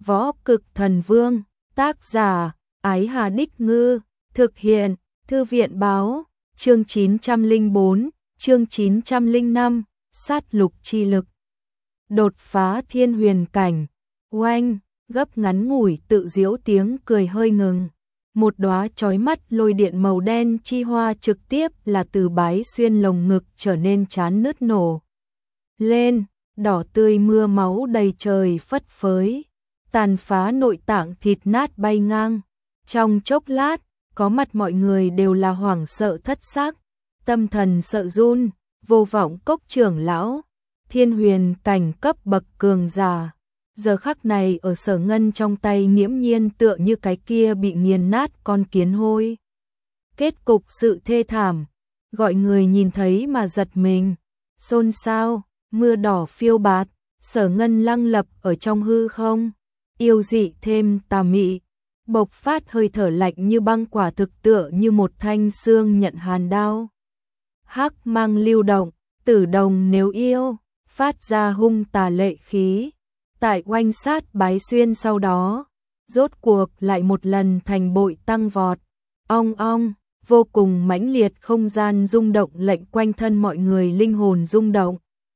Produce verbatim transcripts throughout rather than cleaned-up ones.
Võ Cực Thần Vương, tác giả, Ái Hà Đích Ngư, thực hiện, Thư viện báo, chương chín trăm lẻ bốn, chương chín trăm lẻ năm, sát lục chi lực. Đột phá thiên huyền cảnh, oanh, gấp ngắn ngủi tự giễu tiếng cười hơi ngừng. Một đóa chói mắt lôi điện màu đen chi hoa trực tiếp là từ Bái Xuyên lồng ngực trở nên chán nứt nổ lên, đỏ tươi mưa máu đầy trời phất phới, tàn phá nội tạng thịt nát bay ngang. Trong chốc lát, có mặt mọi người đều là hoảng sợ thất xác, tâm thần sợ run. Vô Vọng Cốc trưởng lão, thiên huyền cảnh cấp bậc cường giả, giờ khắc này ở Sở Ngân trong tay nghiễm nhiên tựa như cái kia bị nghiền nát con kiến hôi. Kết cục sự thê thảm, gọi người nhìn thấy mà giật mình, xôn xao, mưa đỏ phiêu bạt, Sở Ngân lăng lập ở trong hư không, yêu dị thêm tà mị, bộc phát hơi thở lạnh như băng, quả thực tựa như một thanh xương nhận hàn đao. Hắc mang lưu động, tử đồng nếu yêu, phát ra hung tà lệ khí. Tại oanh sát Bái Xuyên sau đó, rốt cuộc lại một lần thành bội tăng vọt. Ong ong, vô cùng mãnh liệt không gian rung động lệnh quanh thân mọi người linh hồn rung động.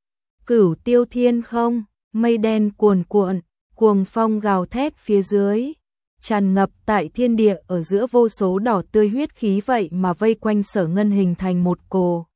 Cửu tiêu thiên không, mây đen cuồn cuộn, cuồng phong gào thét phía dưới, tràn ngập tại thiên địa ở giữa, vô số đỏ tươi huyết khí vậy mà vây quanh Sở Ngân hình thành một cồ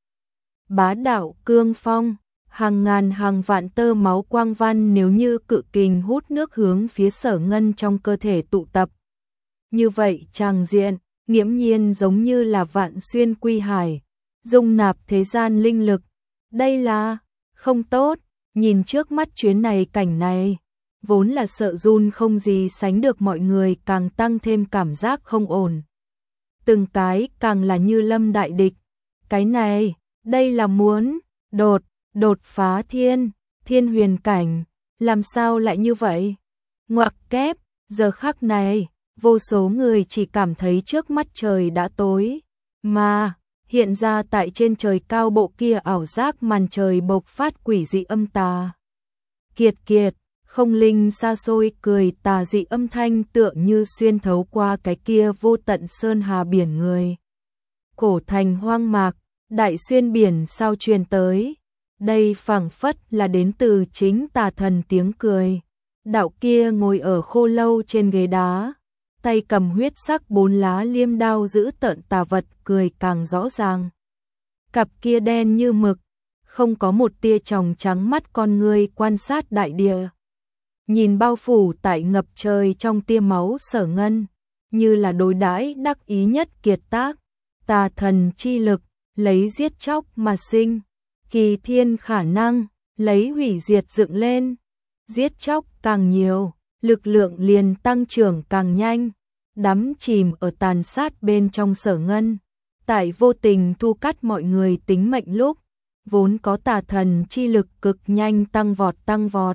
bá đạo cương phong, hàng ngàn hàng vạn tơ máu quang văn nếu như cự kình hút nước hướng phía Sở Ngân trong cơ thể tụ tập. Như vậy tràng diện, nghiễm nhiên giống như là vạn xuyên quy hải, dung nạp thế gian linh lực. Đây là không tốt, nhìn trước mắt chuyến này cảnh này, vốn là sợ run không gì sánh được mọi người càng tăng thêm cảm giác không ổn. Từng cái càng là như lâm đại địch. Cái này, đây là muốn đột, đột phá thiên, thiên huyền cảnh, làm sao lại như vậy? Ngoặc kép, giờ khắc này, vô số người chỉ cảm thấy trước mắt trời đã tối, mà hiện ra tại trên trời cao bộ kia ảo giác màn trời bộc phát quỷ dị âm tà. Kiệt kiệt, không linh xa xôi cười tà dị âm thanh tựa như xuyên thấu qua cái kia vô tận sơn hà biển người. Cổ thành hoang mạc, đại xuyên biển sao truyền tới. Đây phảng phất là đến từ chính tà thần tiếng cười. Đạo kia ngồi ở khô lâu trên ghế đá, tay cầm huyết sắc bốn lá liêm đao giữ tợn tà vật cười càng rõ ràng. Cặp kia đen như mực, không có một tia tròng trắng mắt con người quan sát đại địa. Nhìn bao phủ tại ngập trời trong tia máu Sở Ngân, như là đối đãi đắc ý nhất kiệt tác, tà thần chi lực, lấy giết chóc mà sinh, kỳ thiên khả năng, lấy hủy diệt dựng lên, giết chóc càng nhiều, lực lượng liền tăng trưởng càng nhanh, đắm chìm ở tàn sát bên trong Sở Ngân, tại vô tình thu cắt mọi người tính mệnh lúc, vốn có tà thần chi lực cực nhanh tăng vọt tăng vọt.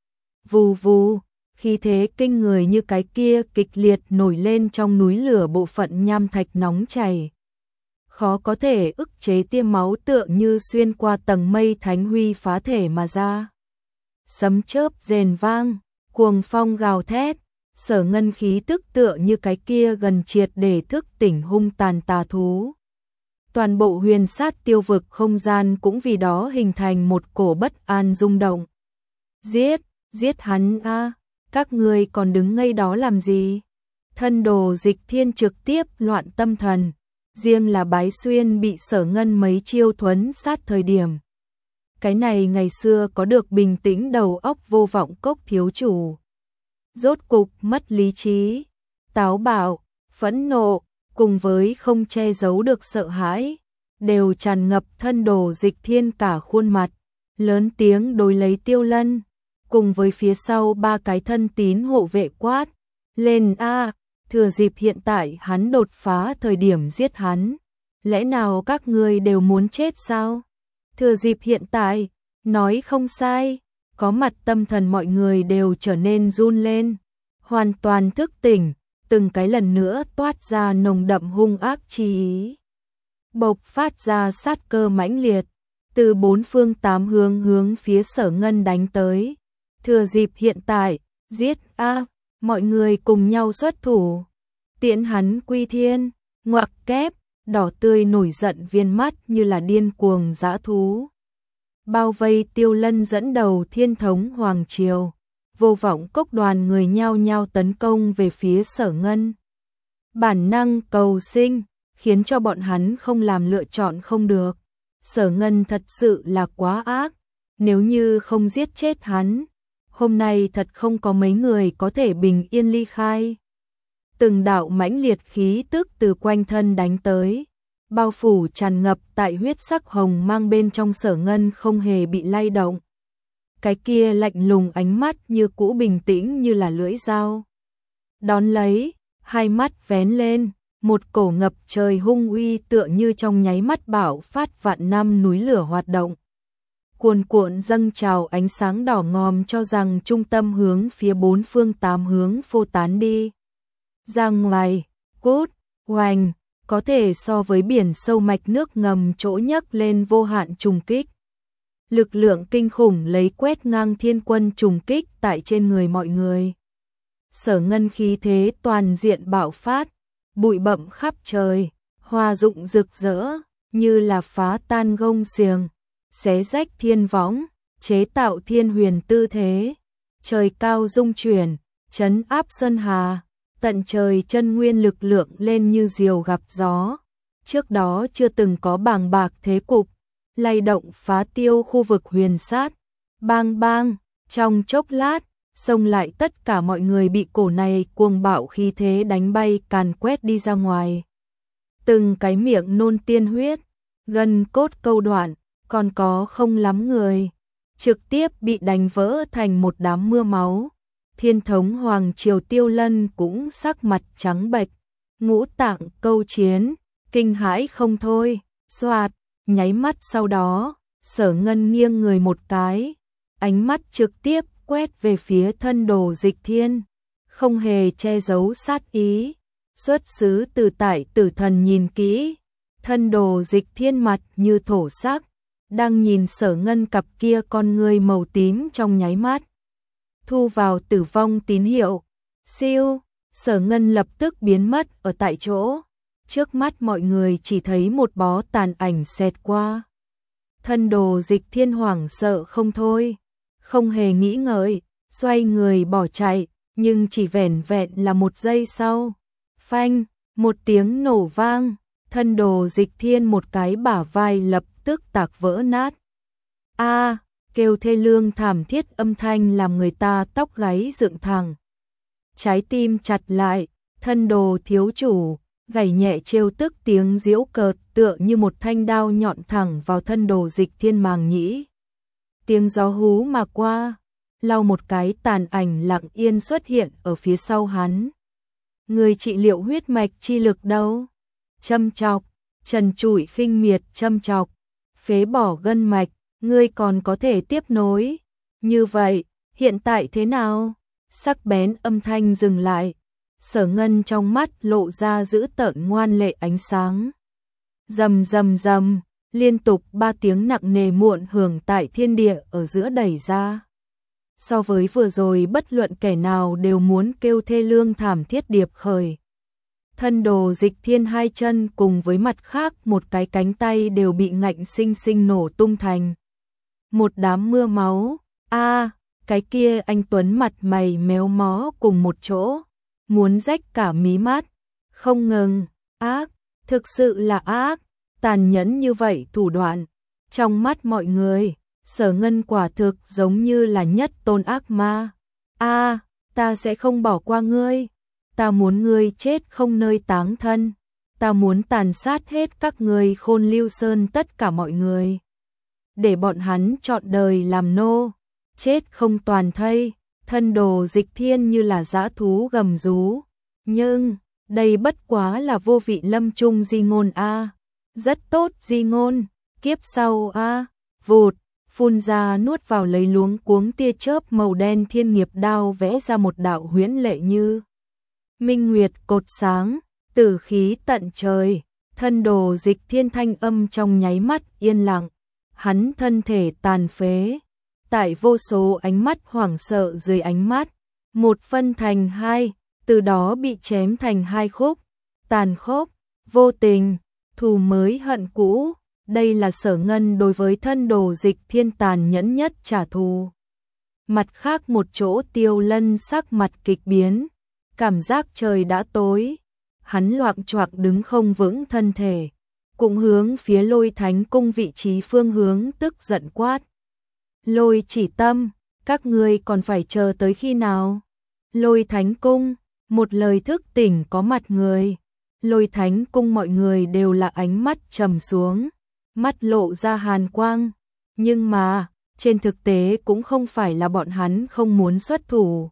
Vù vù, khí thế kinh người như cái kia kịch liệt nổi lên trong núi lửa bộ phận nham thạch nóng chảy. Khó có thể ức chế tia máu tựa như xuyên qua tầng mây thánh huy phá thể mà ra. Sấm chớp rền vang, cuồng phong gào thét, Sở Ngân khí tức tựa như cái kia gần triệt để thức tỉnh hung tàn tà thú. Toàn bộ huyền sát tiêu vực không gian cũng vì đó hình thành một cổ bất an rung động. Giết, giết hắn a, các ngươi còn đứng ngây đó làm gì? Thân đồ Dịch Thiên trực tiếp loạn tâm thần. Riêng là Bái Xuyên bị Sở Ngân mấy chiêu thuấn sát thời điểm. Cái này ngày xưa có được bình tĩnh đầu óc Vô Vọng Cốc thiếu chủ. Rốt cục mất lý trí, táo bạo, phẫn nộ, cùng với không che giấu được sợ hãi, đều tràn ngập thân đồ Dịch Thiên cả khuôn mặt, lớn tiếng đối lấy Tiêu Lân, cùng với phía sau ba cái thân tín hộ vệ quát, lên a, thừa dịp hiện tại hắn đột phá thời điểm giết hắn, lẽ nào các ngươi đều muốn chết sao? Thừa dịp hiện tại, nói không sai, có mặt tâm thần mọi người đều trở nên run lên, hoàn toàn thức tỉnh, từng cái lần nữa toát ra nồng đậm hung ác chi ý. Bộc phát ra sát cơ mãnh liệt, từ bốn phương tám hướng hướng phía Sở Ngân đánh tới. Thừa dịp hiện tại, giết a, mọi người cùng nhau xuất thủ, tiễn hắn quy thiên, ngoặc kép, đỏ tươi nổi giận viên mắt như là điên cuồng dã thú. Bao vây Tiêu Lân dẫn đầu Thiên Thống Hoàng Triều, Vô Vọng Cốc đoàn người nhao nhao tấn công về phía Sở Ngân. Bản năng cầu sinh, khiến cho bọn hắn không làm lựa chọn không được. Sở Ngân thật sự là quá ác, nếu như không giết chết hắn, hôm nay thật không có mấy người có thể bình yên ly khai. Từng đạo mãnh liệt khí tức từ quanh thân đánh tới, bao phủ tràn ngập tại huyết sắc hồng mang bên trong Sở Ngân không hề bị lay động. Cái kia lạnh lùng ánh mắt như cũ bình tĩnh như là lưỡi dao. Đón lấy, hai mắt vén lên, một cổ ngập trời hung uy tựa như trong nháy mắt bạo phát vạn năm núi lửa hoạt động. Cuồn cuộn dâng trào ánh sáng đỏ ngòm cho rằng trung tâm hướng phía bốn phương tám hướng phô tán đi. Ra ngoài, cút, hoành, có thể so với biển sâu mạch nước ngầm chỗ nhấc lên vô hạn trùng kích. Lực lượng kinh khủng lấy quét ngang thiên quân trùng kích tại trên người mọi người. Sở Ngân khí thế toàn diện bạo phát, bụi bặm khắp trời, hoa rụng rực rỡ, như là phá tan gông xiềng, xé rách thiên võng, chế tạo thiên huyền tư thế. Trời cao rung chuyển, trấn áp sơn hà, tận trời chân nguyên lực lượng lên như diều gặp gió. Trước đó chưa từng có bàng bạc thế cục, lay động phá tiêu khu vực huyền sát. Bang bang, trong chốc lát, xông lại tất cả mọi người bị cổ này cuồng bạo khí thế đánh bay càn quét đi ra ngoài. Từng cái miệng nôn tiên huyết, gân cốt câu đoạn, còn có không lắm người trực tiếp bị đánh vỡ thành một đám mưa máu. Thiên Thống Hoàng Triều Tiêu Lân cũng sắc mặt trắng bệch, ngũ tạng câu chiến, kinh hãi không thôi. Xoạt, nháy mắt sau đó, Sở Ngân nghiêng người một cái, ánh mắt trực tiếp quét về phía thân đồ Dịch Thiên, không hề che giấu sát ý. Xuất xứ từ tại Tử Thần nhìn kỹ, thân đồ Dịch Thiên mặt như thổ sắc, đang nhìn Sở Ngân cặp kia con ngươi màu tím trong nháy mắt. Thu vào tử vong tín hiệu. Siêu, Sở Ngân lập tức biến mất ở tại chỗ. Trước mắt mọi người chỉ thấy một bó tàn ảnh xẹt qua. Thân đồ Dịch Thiên hoảng sợ không thôi, không hề nghĩ ngợi, xoay người bỏ chạy, nhưng chỉ vẻn vẹn là một giây sau. Phanh, một tiếng nổ vang, thân đồ Dịch Thiên một cái bả vai lập tức tạc vỡ nát. A, kêu thê lương thảm thiết âm thanh làm người ta tóc gáy dựng thẳng. Trái tim chặt lại, thân đồ thiếu chủ, gảy nhẹ trêu tức tiếng giễu cợt tựa như một thanh đao nhọn thẳng vào thân đồ Dịch Thiên màng nhĩ. Tiếng gió hú mà qua, lau một cái tàn ảnh lặng yên xuất hiện ở phía sau hắn. Người trị liệu huyết mạch chi lực đâu? Châm chọc, trần trụi khinh miệt châm chọc, phế bỏ gân mạch, ngươi còn có thể tiếp nối. Như vậy, hiện tại thế nào? Sắc bén âm thanh dừng lại, Sở Ngân trong mắt lộ ra dữ tợn ngoan lệ ánh sáng. Rầm rầm rầm, liên tục ba tiếng nặng nề muộn hưởng tại thiên địa ở giữa đẩy ra. So với vừa rồi bất luận kẻ nào đều muốn kêu thê lương thảm thiết điệp khởi. Thân đồ Dịch Thiên hai chân cùng với mặt khác một cái cánh tay đều bị ngạnh sinh sinh nổ tung thành một đám mưa máu. A, cái kia anh tuấn mặt mày méo mó cùng một chỗ, muốn rách cả mí mắt. Không ngừng, ác, thực sự là ác, tàn nhẫn như vậy thủ đoạn. Trong mắt mọi người, Sở Ngân quả thực giống như là nhất tôn ác ma. A, ta sẽ không bỏ qua ngươi, ta muốn ngươi chết không nơi táng thân, ta muốn tàn sát hết các ngươi Khôn Lưu Sơn tất cả mọi người, để bọn hắn trọn đời làm nô, chết không toàn thây. Thân đồ Dịch Thiên như là dã thú gầm rú, nhưng đây bất quá là vô vị lâm trung di ngôn a. Rất tốt di ngôn, kiếp sau a. Vụt, phun ra nuốt vào lấy luống cuống tia chớp màu đen thiên nghiệp đao vẽ ra một đạo huyễn lệ như minh nguyệt cột sáng, tử khí tận trời. Thân đồ Dịch Thiên thanh âm trong nháy mắt yên lặng, hắn thân thể tàn phế, tại vô số ánh mắt hoảng sợ dưới ánh mắt, một phân thành hai, từ đó bị chém thành hai khúc, tàn khốc, vô tình, thù mới hận cũ, đây là Sở Ngân đối với thân đồ Dịch Thiên tàn nhẫn nhất trả thù. Mặt khác một chỗ Tiêu Lân sắc mặt kịch biến, cảm giác trời đã tối, hắn loạng choạng đứng không vững thân thể, cũng hướng phía Lôi Thánh Cung vị trí phương hướng tức giận quát. Lôi Chỉ Tâm, các ngươi còn phải chờ tới khi nào? Lôi Thánh Cung, một lời thức tỉnh có mặt người. Lôi Thánh Cung mọi người đều là ánh mắt trầm xuống, mắt lộ ra hàn quang, nhưng mà, trên thực tế cũng không phải là bọn hắn không muốn xuất thủ,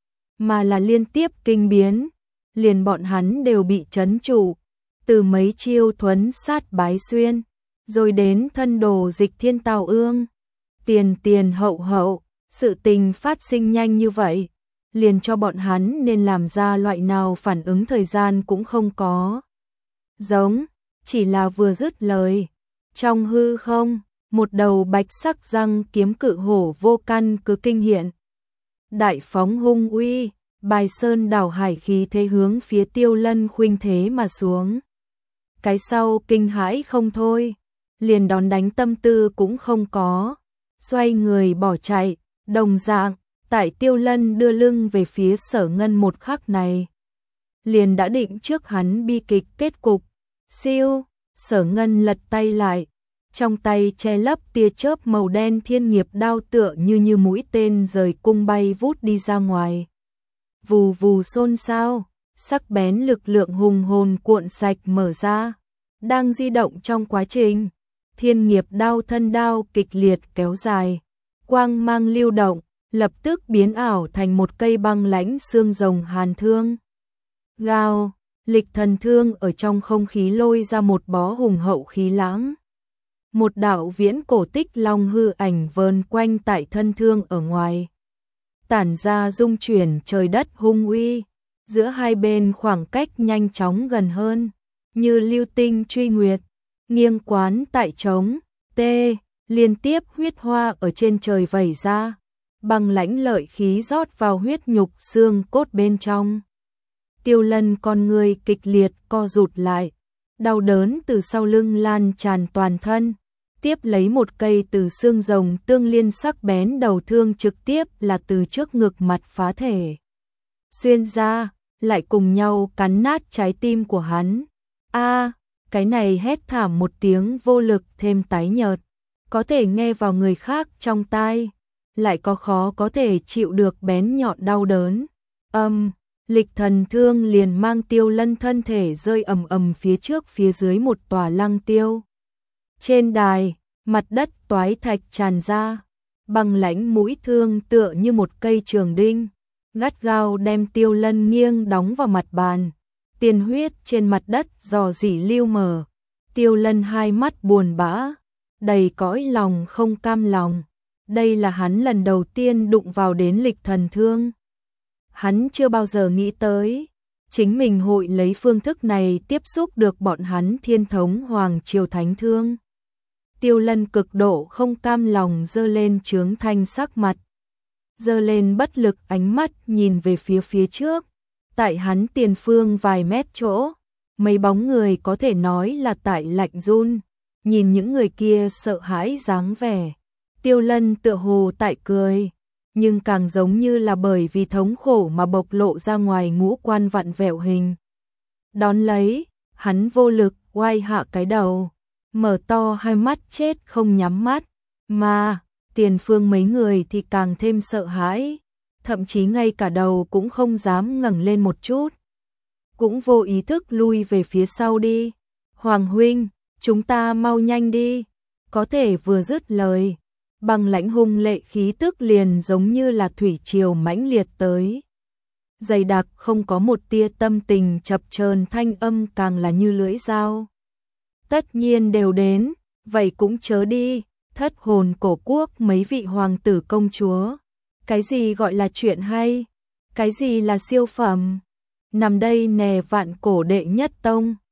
mà là liên tiếp kinh biến, liền bọn hắn đều bị trấn trụ, từ mấy chiêu thuấn sát bái xuyên, rồi đến thân đồ Dịch Thiên Tào Ương, tiền tiền hậu hậu, sự tình phát sinh nhanh như vậy, liền cho bọn hắn nên làm ra loại nào phản ứng thời gian cũng không có. Giống, chỉ là vừa dứt lời, trong hư không, một đầu bạch sắc răng kiếm cự hổ vô căn cứ kinh hiện. Đại phóng hung uy, bài sơn đảo hải khí thế hướng phía Tiêu Lân khuynh thế mà xuống. Cái sau kinh hãi không thôi, liền đón đánh tâm tư cũng không có, xoay người bỏ chạy, đồng dạng, tại Tiêu Lân đưa lưng về phía Sở Ngân một khắc này. Liền đã định trước hắn bi kịch kết cục, siêu, Sở Ngân lật tay lại, trong tay che lấp tia chớp màu đen thiên nghiệp đao tựa như như mũi tên rời cung bay vút đi ra ngoài. Vù vù xôn xao, sắc bén lực lượng hùng hồn cuộn sạch mở ra, đang di động trong quá trình, thiên nghiệp đao thân đao kịch liệt kéo dài, quang mang lưu động, lập tức biến ảo thành một cây băng lãnh xương rồng hàn thương. Gào, lịch thần thương ở trong không khí lôi ra một bó hùng hậu khí lãng. Một đạo viễn cổ tích long hư ảnh vờn quanh tại thân thương ở ngoài, tản ra rung chuyển trời đất hung uy, giữa hai bên khoảng cách nhanh chóng gần hơn, như lưu tinh truy nguyệt, nghiêng quán tại trống, tê, liên tiếp huyết hoa ở trên trời vẩy ra, băng lãnh lợi khí rót vào huyết nhục xương cốt bên trong. Tiêu Lân con người kịch liệt co rụt lại, đau đớn từ sau lưng lan tràn toàn thân, tiếp lấy một cây từ xương rồng tương liên sắc bén đầu thương trực tiếp là từ trước ngực mặt phá thể. Xuyên ra, lại cùng nhau cắn nát trái tim của hắn. A, cái này hét thảm một tiếng vô lực thêm tái nhợt, có thể nghe vào người khác trong tai, lại có khó có thể chịu được bén nhọn đau đớn. Âm, lịch thần thương liền mang Tiêu Lân thân thể rơi ầm ầm phía trước phía dưới một tòa lăng tiêu. Trên đài, mặt đất toái thạch tràn ra, băng lãnh mũi thương tựa như một cây trường đinh, gắt gao đem Tiêu Lân nghiêng đóng vào mặt bàn. Tiên huyết trên mặt đất rò rỉ lưu mờ. Tiêu Lân hai mắt buồn bã, đầy cõi lòng không cam lòng. Đây là hắn lần đầu tiên đụng vào đến lịch thần thương. Hắn chưa bao giờ nghĩ tới, chính mình hội lấy phương thức này tiếp xúc được bọn hắn Thiên Thống Hoàng Triều Thánh Thương. Tiêu Lân cực độ không cam lòng giơ lên trướng thanh sắc mặt, giơ lên bất lực ánh mắt nhìn về phía phía trước. Tại hắn tiền phương vài mét chỗ, mấy bóng người có thể nói là tại lạnh run, nhìn những người kia sợ hãi dáng vẻ. Tiêu Lân tựa hồ tại cười, nhưng càng giống như là bởi vì thống khổ mà bộc lộ ra ngoài ngũ quan vặn vẹo hình. Đón lấy, hắn vô lực oai hạ cái đầu, mở to hai mắt chết không nhắm mắt, mà tiền phương mấy người thì càng thêm sợ hãi, thậm chí ngay cả đầu cũng không dám ngẩng lên một chút. Cũng vô ý thức lui về phía sau đi. Hoàng huynh, chúng ta mau nhanh đi. Có thể vừa dứt lời, băng lãnh hung lệ khí tức liền giống như là thủy triều mãnh liệt tới. Dày đặc không có một tia tâm tình chập chờn, thanh âm càng là như lưỡi dao. Tất nhiên đều đến, vậy cũng chớ đi, thất hồn cổ quốc mấy vị hoàng tử công chúa. Cái gì gọi là chuyện hay? Cái gì là siêu phẩm? Nằm đây nè vạn cổ đệ nhất tông.